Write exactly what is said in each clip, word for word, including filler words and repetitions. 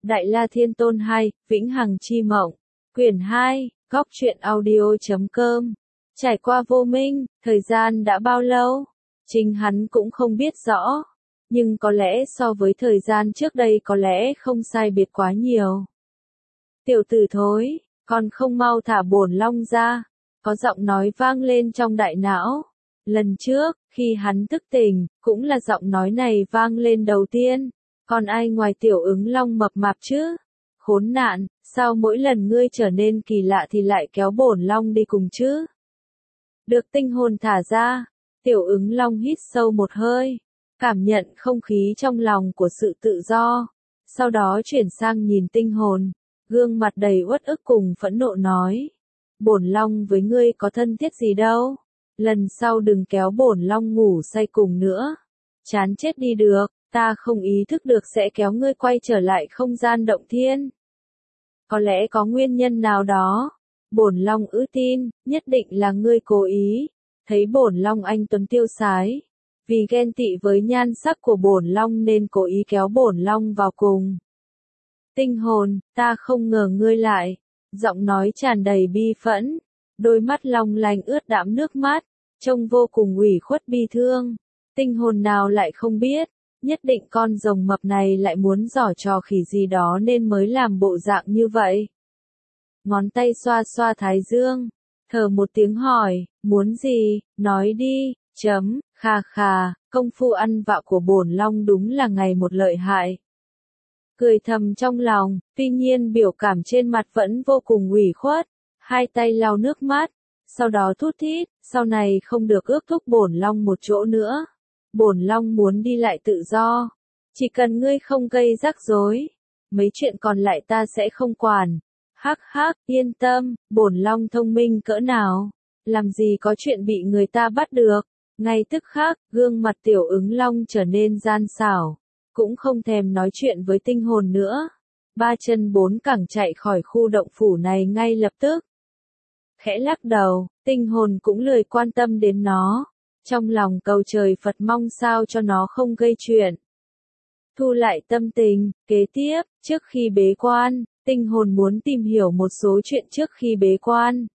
Đại La Thiên Tôn hai, Vĩnh Hằng Chi Mộng. Quyển hai, góc truyện audio chấm com. Trải qua vô minh, thời gian đã bao lâu? Chính hắn cũng không biết rõ. Nhưng có lẽ so với thời gian trước đây có lẽ không sai biệt quá nhiều. Tiểu tử thối, còn không mau thả bổn long ra. Có giọng nói vang lên trong đại não. Lần trước, khi hắn thức tỉnh, cũng là giọng nói này vang lên đầu tiên. Còn ai ngoài tiểu ứng long mập mạp chứ? Khốn nạn, sao mỗi lần ngươi trở nên kỳ lạ thì lại kéo bổn long đi cùng chứ? Được tinh hồn thả ra, tiểu ứng long hít sâu một hơi, cảm nhận không khí trong lòng của sự tự do. Sau đó chuyển sang nhìn tinh hồn, gương mặt đầy uất ức cùng phẫn nộ nói. Bổn long với ngươi có thân thiết gì đâu, lần sau đừng kéo bổn long ngủ say cùng nữa. Chán chết đi được. Ta không ý thức được sẽ kéo ngươi quay trở lại không gian động thiên. Có lẽ có nguyên nhân nào đó. Bổn long ư tin, nhất định là ngươi cố ý. Thấy bổn long anh tuấn tiêu sái. Vì ghen tị với nhan sắc của bổn long nên cố ý kéo bổn long vào cùng. Tinh hồn, ta không ngờ ngươi lại. Giọng nói tràn đầy bi phẫn. Đôi mắt long lanh ướt đẫm nước mắt. Trông vô cùng ủy khuất bi thương. Tinh hồn nào lại không biết. Nhất định con rồng mập này lại muốn giở trò khỉ gì đó nên mới làm bộ dạng như vậy. Ngón tay xoa xoa thái dương, thở một tiếng hỏi, muốn gì, nói đi, chấm, khà khà, công phu ăn vạ của bổn long đúng là ngày một lợi hại. Cười thầm trong lòng, tuy nhiên biểu cảm trên mặt vẫn vô cùng ủy khuất, hai tay lau nước mắt, sau đó thút thít, sau này không được ước thúc bổn long một chỗ nữa. Bổn long muốn đi lại tự do. Chỉ cần ngươi không gây rắc rối. Mấy chuyện còn lại ta sẽ không quản. Hắc hắc, yên tâm, bổn long thông minh cỡ nào. Làm gì có chuyện bị người ta bắt được. Ngay tức khắc, gương mặt tiểu ứng long trở nên gian xảo. Cũng không thèm nói chuyện với tinh hồn nữa. Ba chân bốn cẳng chạy khỏi khu động phủ này ngay lập tức. Khẽ lắc đầu, tinh hồn cũng lười quan tâm đến nó. Trong lòng cầu trời Phật mong sao cho nó không gây chuyện. Thu lại tâm tình, kế tiếp, trước khi bế quan, tinh hồn muốn tìm hiểu một số chuyện trước khi bế quan.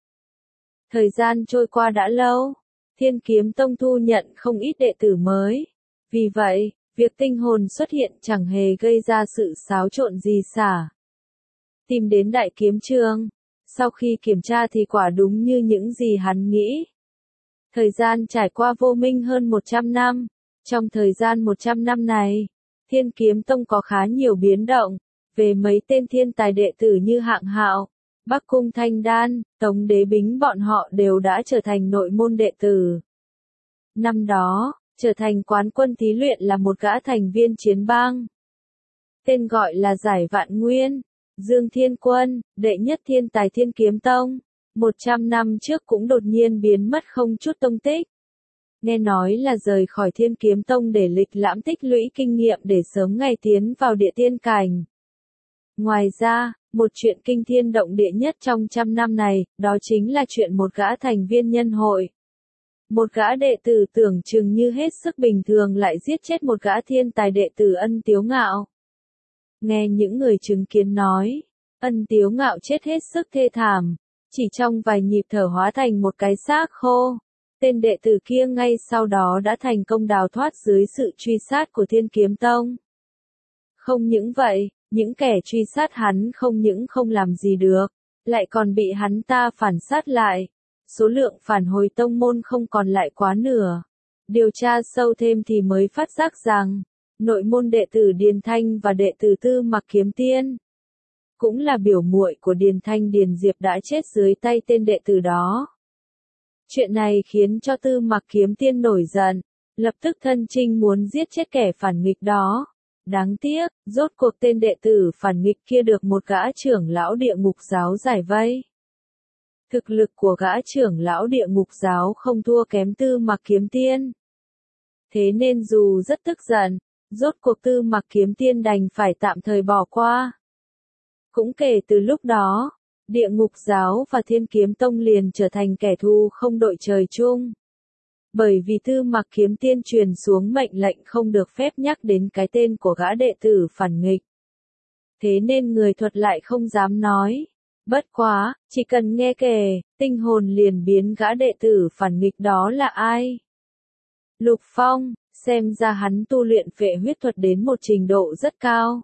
Thời gian trôi qua đã lâu, Thiên Kiếm Tông thu nhận không ít đệ tử mới. Vì vậy, việc tinh hồn xuất hiện chẳng hề gây ra sự xáo trộn gì xả. Tìm đến Đại Kiếm Trường, sau khi kiểm tra thì quả đúng như những gì hắn nghĩ. Thời gian trải qua vô minh hơn một trăm năm. Trong thời gian một trăm năm này, Thiên Kiếm Tông có khá nhiều biến động. Về mấy tên thiên tài đệ tử như Hạng Hạo, Bắc Cung Thanh Đan, Tống Đế Bính bọn họ đều đã trở thành nội môn đệ tử. Năm đó, trở thành quán quân thí luyện là một gã thành viên chiến bang. Tên gọi là Giải Vạn Nguyên, Dương Thiên Quân, đệ nhất thiên tài Thiên Kiếm Tông. Một trăm năm trước cũng đột nhiên biến mất không chút tông tích. Nghe nói là rời khỏi Thiên Kiếm Tông để lịch lãm tích lũy kinh nghiệm để sớm ngày tiến vào địa tiên cảnh. Ngoài ra, một chuyện kinh thiên động địa nhất trong trăm năm này, đó chính là chuyện một gã thành viên nhân hội. Một gã đệ tử tưởng chừng như hết sức bình thường lại giết chết một gã thiên tài đệ tử Ân Tiếu Ngạo. Nghe những người chứng kiến nói, Ân Tiếu Ngạo chết hết sức thê thảm. Chỉ trong vài nhịp thở hóa thành một cái xác khô. Tên đệ tử kia ngay sau đó đã thành công đào thoát dưới sự truy sát của Thiên Kiếm Tông. Không những vậy, những kẻ truy sát hắn không những không làm gì được, lại còn bị hắn ta phản sát lại. Số lượng phản hồi tông môn không còn lại quá nửa. Điều tra sâu thêm thì mới phát giác rằng, nội môn đệ tử Điền Thanh và đệ tử Tư Mặc Kiếm Tiên cũng là biểu muội của Điền Thanh Điền Diệp đã chết dưới tay tên đệ tử đó. Chuyện này khiến cho Tư Mặc Kiếm Tiên nổi giận, lập tức thân chinh muốn giết chết kẻ phản nghịch đó. Đáng tiếc, rốt cuộc tên đệ tử phản nghịch kia được một gã trưởng lão địa ngục giáo giải vây. Thực lực của gã trưởng lão địa ngục giáo không thua kém Tư Mặc Kiếm Tiên. Thế nên dù rất tức giận, rốt cuộc Tư Mặc Kiếm Tiên đành phải tạm thời bỏ qua. Cũng kể từ lúc đó, địa ngục giáo và Thiên Kiếm Tông liền trở thành kẻ thù không đội trời chung. Bởi vì Tư Mặc Kiếm Tiên truyền xuống mệnh lệnh không được phép nhắc đến cái tên của gã đệ tử phản nghịch. thế nên người thuật lại không dám nói. Bất quá, chỉ cần nghe kể, tinh hồn liền biến gã đệ tử phản nghịch đó là ai. Lục Phong, xem ra hắn tu luyện phệ huyết thuật đến một trình độ rất cao.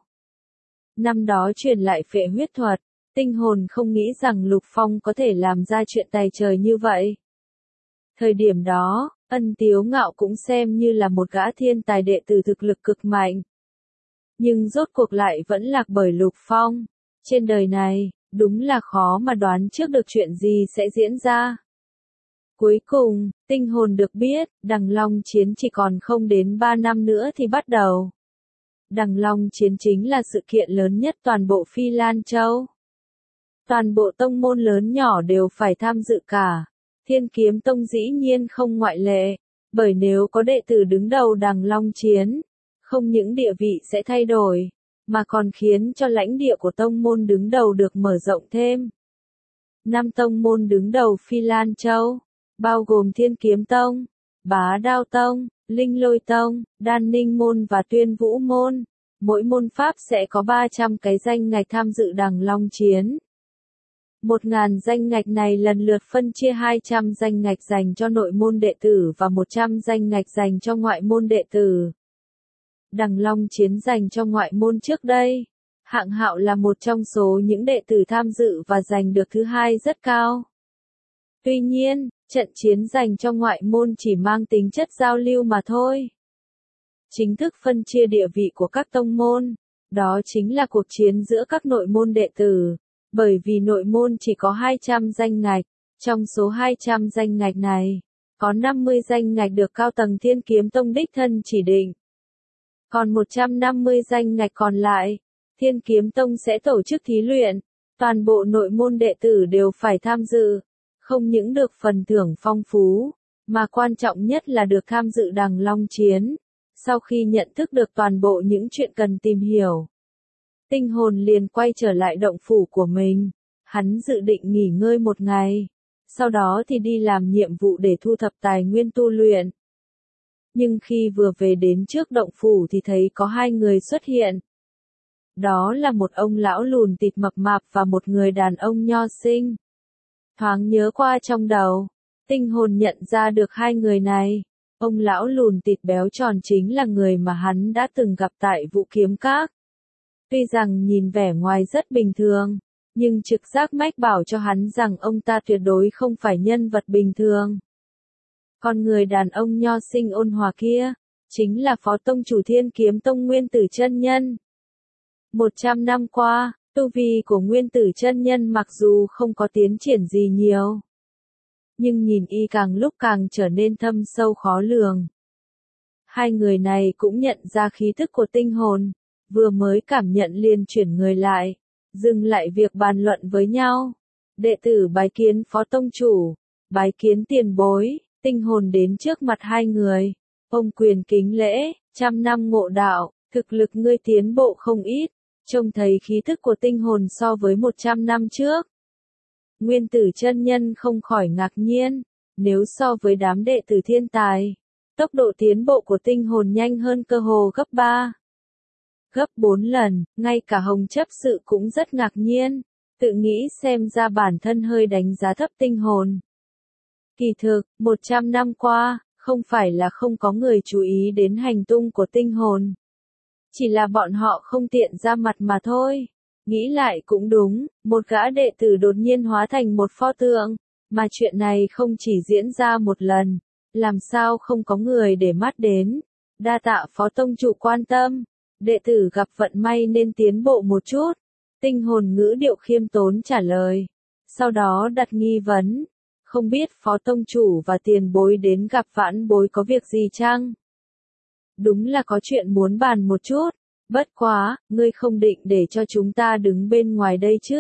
Năm đó truyền lại phệ huyết thuật, tinh hồn không nghĩ rằng Lục Phong có thể làm ra chuyện tài trời như vậy. Thời điểm đó, Ân Tiếu Ngạo cũng xem như là một gã thiên tài đệ tử thực lực cực mạnh. Nhưng rốt cuộc lại vẫn lạc bởi Lục Phong. Trên đời này, đúng là khó mà đoán trước được chuyện gì sẽ diễn ra. Cuối cùng, tinh hồn được biết, Đằng Long Chiến chỉ còn không đến ba năm nữa thì bắt đầu. Đằng Long Chiến chính là sự kiện lớn nhất toàn bộ Phi Lan Châu. Toàn bộ tông môn lớn nhỏ đều phải tham dự cả. Thiên Kiếm Tông dĩ nhiên không ngoại lệ, bởi nếu có đệ tử đứng đầu Đằng Long Chiến, không những địa vị sẽ thay đổi, mà còn khiến cho lãnh địa của tông môn đứng đầu được mở rộng thêm. Năm tông môn đứng đầu Phi Lan Châu, bao gồm Thiên Kiếm Tông, Bá Đao Tông, Linh Lôi Tông, Đan Ninh Môn và Tuyên Vũ Môn. Mỗi môn pháp sẽ có ba trăm cái danh ngạch tham dự Đằng Long Chiến. một nghìn danh ngạch này lần lượt phân chia hai trăm danh ngạch dành cho nội môn đệ tử và một trăm danh ngạch dành cho ngoại môn đệ tử. Đằng Long Chiến dành cho ngoại môn trước đây. Hạng Hạo là một trong số những đệ tử tham dự và giành được thứ hai rất cao. Tuy nhiên, trận chiến dành cho ngoại môn chỉ mang tính chất giao lưu mà thôi. Chính thức phân chia địa vị của các tông môn, đó chính là cuộc chiến giữa các nội môn đệ tử. Bởi vì nội môn chỉ có hai trăm danh ngạch, trong số hai trăm danh ngạch này, có năm mươi danh ngạch được cao tầng Thiên Kiếm Tông đích thân chỉ định. Còn một trăm năm mươi danh ngạch còn lại, Thiên Kiếm Tông sẽ tổ chức thí luyện, toàn bộ nội môn đệ tử đều phải tham dự, không những được phần thưởng phong phú, mà quan trọng nhất là được tham dự Đằng Long Chiến. Sau khi nhận thức được toàn bộ những chuyện cần tìm hiểu, tinh hồn liền quay trở lại động phủ của mình. Hắn dự định nghỉ ngơi một ngày, sau đó thì đi làm nhiệm vụ để thu thập tài nguyên tu luyện. Nhưng khi vừa về đến trước động phủ thì thấy có hai người xuất hiện. Đó là một ông lão lùn tịt mập mạp và một người đàn ông nho xinh. Thoáng nhớ qua trong đầu, tinh hồn nhận ra được hai người này. Ông lão lùn tịt béo tròn chính là người mà hắn đã từng gặp tại Vũ Kiếm Các. Tuy rằng nhìn vẻ ngoài rất bình thường, nhưng trực giác mách bảo cho hắn rằng ông ta tuyệt đối không phải nhân vật bình thường. Còn người đàn ông nho xinh ôn hòa kia, chính là Phó Tông chủ Thiên Kiếm Tông Nguyên Tử Chân Nhân. Một trăm năm qua, tu vi của Nguyên Tử Chân Nhân mặc dù không có tiến triển gì nhiều, nhưng nhìn y càng lúc càng trở nên thâm sâu khó lường. Hai người này cũng nhận ra khí thức của tinh hồn, vừa mới cảm nhận liền chuyển người lại, dừng lại việc bàn luận với nhau. Đệ tử bái kiến Phó Tông chủ, bái kiến tiền bối. Tinh hồn đến trước mặt hai người, ông quyền kính lễ, trăm năm ngộ đạo, thực lực ngươi tiến bộ không ít, trông thấy khí thức của tinh hồn so với một trăm năm trước. Nguyên Tử Chân Nhân không khỏi ngạc nhiên, nếu so với đám đệ tử thiên tài, tốc độ tiến bộ của tinh hồn nhanh hơn cơ hồ gấp ba, gấp bốn lần, ngay cả Hồng chấp sự cũng rất ngạc nhiên, tự nghĩ xem ra bản thân hơi đánh giá thấp tinh hồn. Kỳ thực, một trăm năm qua, không phải là không có người chú ý đến hành tung của tinh hồn. Chỉ là bọn họ không tiện ra mặt mà thôi. Nghĩ lại cũng đúng, một gã đệ tử đột nhiên hóa thành một pho tượng, mà chuyện này không chỉ diễn ra một lần, làm sao không có người để mắt đến. Đa tạ Phó Tông chủ quan tâm, đệ tử gặp vận may nên tiến bộ một chút. Tinh hồn ngữ điệu khiêm tốn trả lời. Sau đó đặt nghi vấn. Không biết Phó Tông chủ và tiền bối đến gặp vãn bối có việc gì chăng? Đúng là có chuyện muốn bàn một chút. Bất quá, ngươi không định để cho chúng ta đứng bên ngoài đây chứ?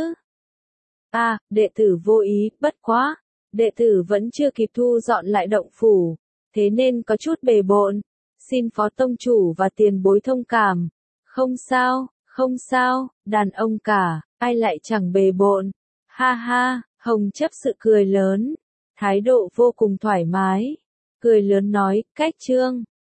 À, đệ tử vô ý, bất quá. Đệ tử vẫn chưa kịp thu dọn lại động phủ, thế nên có chút bề bộn. Xin Phó Tông chủ và tiền bối thông cảm. Không sao, không sao, đàn ông cả, ai lại chẳng bề bộn. Ha ha, Hồng chấp sự cười lớn, thái độ vô cùng thoải mái. Cười lớn nói, cách chương.